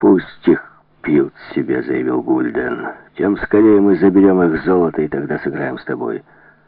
«Пусть их пьют себе», — заявил Гульден. «Тем скорее мы заберем их золото, и тогда сыграем с тобой».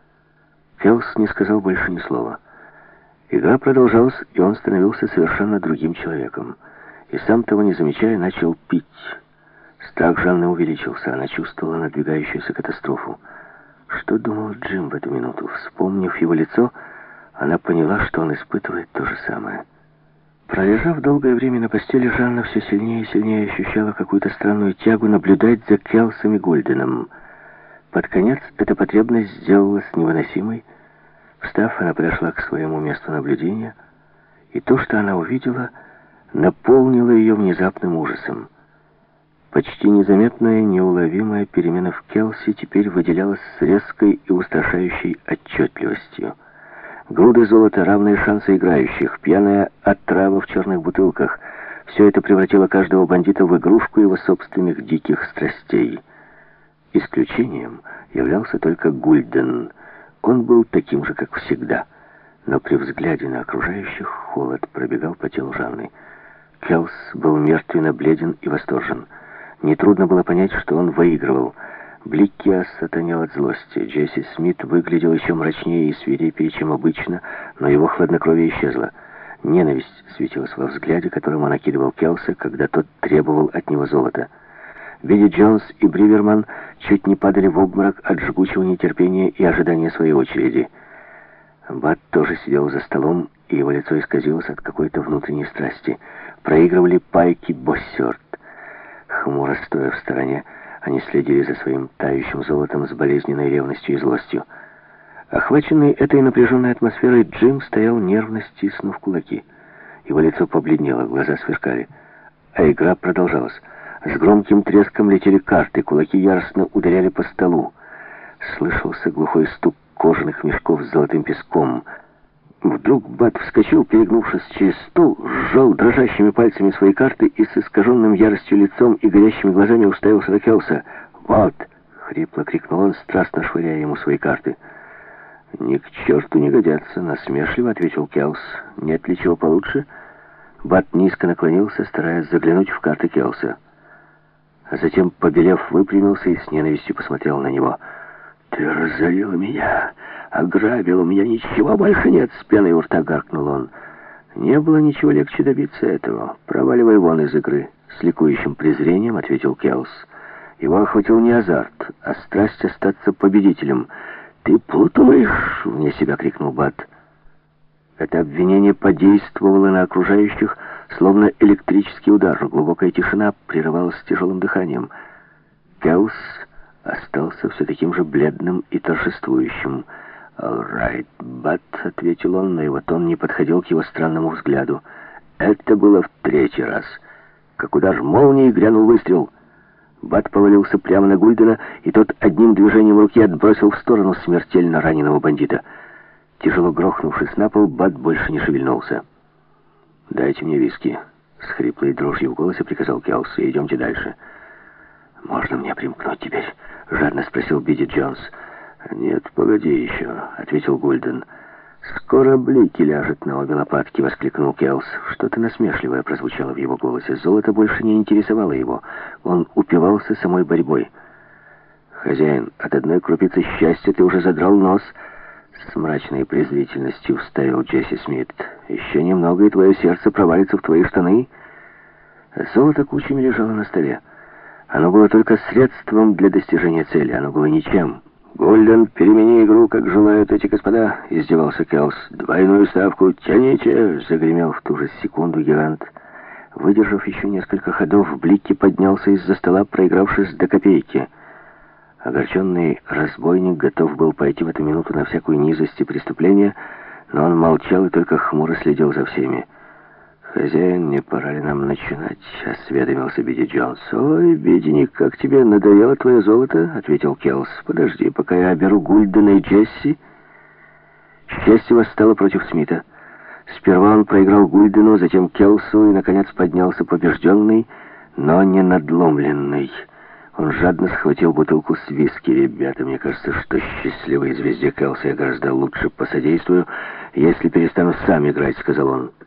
Келс не сказал больше ни слова. Игра продолжалась, и он становился совершенно другим человеком. И сам того не замечая, начал пить. Страх Жанны увеличился, она чувствовала надвигающуюся катастрофу. Что думал Джим в эту минуту? Вспомнив его лицо, она поняла, что он испытывает то же самое. Пролежав долгое время на постели, Жанна все сильнее и сильнее ощущала какую-то странную тягу наблюдать за Келсом и Гульденом. Под конец эта потребность сделалась невыносимой. Встав, она подошла к своему месту наблюдения, и то, что она увидела, наполнило ее внезапным ужасом. Почти незаметная, неуловимая перемена в Келси теперь выделялась с резкой и устрашающей отчетливостью. Груды золота, равные шансы играющих, пьяная отрава в черных бутылках — все это превратило каждого бандита в игрушку его собственных диких страстей. Исключением являлся только Гульден. Он был таким же, как всегда, но при взгляде на окружающих холод пробегал по телу Жанны. Келс был мертвенно бледен и восторжен. Нетрудно было понять, что он выигрывал. Бликки осатанел от злости. Джесси Смит выглядел еще мрачнее и свирепее, чем обычно, но его хладнокровие исчезло. Ненависть светилась во взгляде, которым он окидывал Келса, когда тот требовал от него золота. Билли Джонс и Бриверман чуть не падали в обморок от жгучего нетерпения и ожидания своей очереди. Бат тоже сидел за столом, и его лицо исказилось от какой-то внутренней страсти. Проигрывали Пайк и Боссёрд. Хмуро стоя в стороне, они следили за своим тающим золотом с болезненной ревностью и злостью. Охваченный этой напряженной атмосферой, Джим стоял нервно стиснув кулаки. Его лицо побледнело, глаза сверкали. А игра продолжалась. С громким треском летели карты, кулаки яростно ударяли по столу. Слышался глухой стук кожаных мешков с золотым песком. Вдруг Бат вскочил, перегнувшись через стол, сжал дрожащими пальцами свои карты и с искаженным яростью лицом и горящими глазами уставился на Келса. «Вот!» — хрипло крикнул он, страстно швыряя ему свои карты. «Ни к черту не годятся», — насмешливо ответил Келс. «Нет ли чего получше?» Бат низко наклонился, стараясь заглянуть в карты Келса. А затем, побелев, выпрямился и с ненавистью посмотрел на него. «Ты разорила меня, ограбил, у меня ничего больше нет», — с пеной у рта гаркнул он. «Не было ничего легче добиться этого. Проваливай вон из игры», — с ликующим презрением ответил Келс. Его охватил не азарт, а страсть остаться победителем. «Ты плутаешь!» — вне себя крикнул Бат. Это обвинение подействовало на окружающих, словно электрический удар. Глубокая тишина прерывалась тяжелым дыханием. Келс остался все таким же бледным и торжествующим. «All right, Бат», — ответил он, но его тон не подходил к его странному взгляду. Это было в третий раз. Как удар молнии грянул выстрел. Бат повалился прямо на Гульдена, и тот одним движением руки отбросил в сторону смертельно раненого бандита. Тяжело грохнувшись на пол, Бат больше не шевельнулся. «Дайте мне виски», — с хриплой дрожью в голосе приказал Келс, — «и идемте дальше». «Можно мне примкнуть теперь?» — жадно спросил Бидди Джонс. «Нет, погоди еще», — ответил Гульден. «Скоро Блики ляжет на обе лопатки», — воскликнул Келс. Что-то насмешливое прозвучало в его голосе. Золото больше не интересовало его. Он упивался самой борьбой. «Хозяин, от одной крупицы счастья ты уже задрал нос», — с мрачной презрительностью вставил Джесси Смит. «Еще немного, и твое сердце провалится в твои штаны». Золото кучами лежало на столе. Оно было только средством для достижения цели. Оно было ничем. «Гульден, перемени игру, как желают эти господа», — издевался Келс. «Двойную ставку тяните», — загремел в ту же секунду гигант. Выдержав еще несколько ходов, Блики поднялся из-за стола, проигравшись до копейки. Огорченный разбойник готов был пойти в эту минуту на всякую низость и преступление, но он молчал и только хмуро следил за всеми. «Хозяин, не пора ли нам начинать?» — осведомился Бидди Джонс. «Ой, Биддиник, как тебе надоело твое золото?» — ответил Келс. «Подожди, пока я оберу Гульдена и Джесси». Счастье восстало против Смита. Сперва он проиграл Гульдену, затем Келсу и, наконец, поднялся побежденный, но не надломленный. Он жадно схватил бутылку с виски. «Ребята, мне кажется, что счастливой звезде Келса я гораздо лучше посодействую, если перестану сам играть», — сказал он.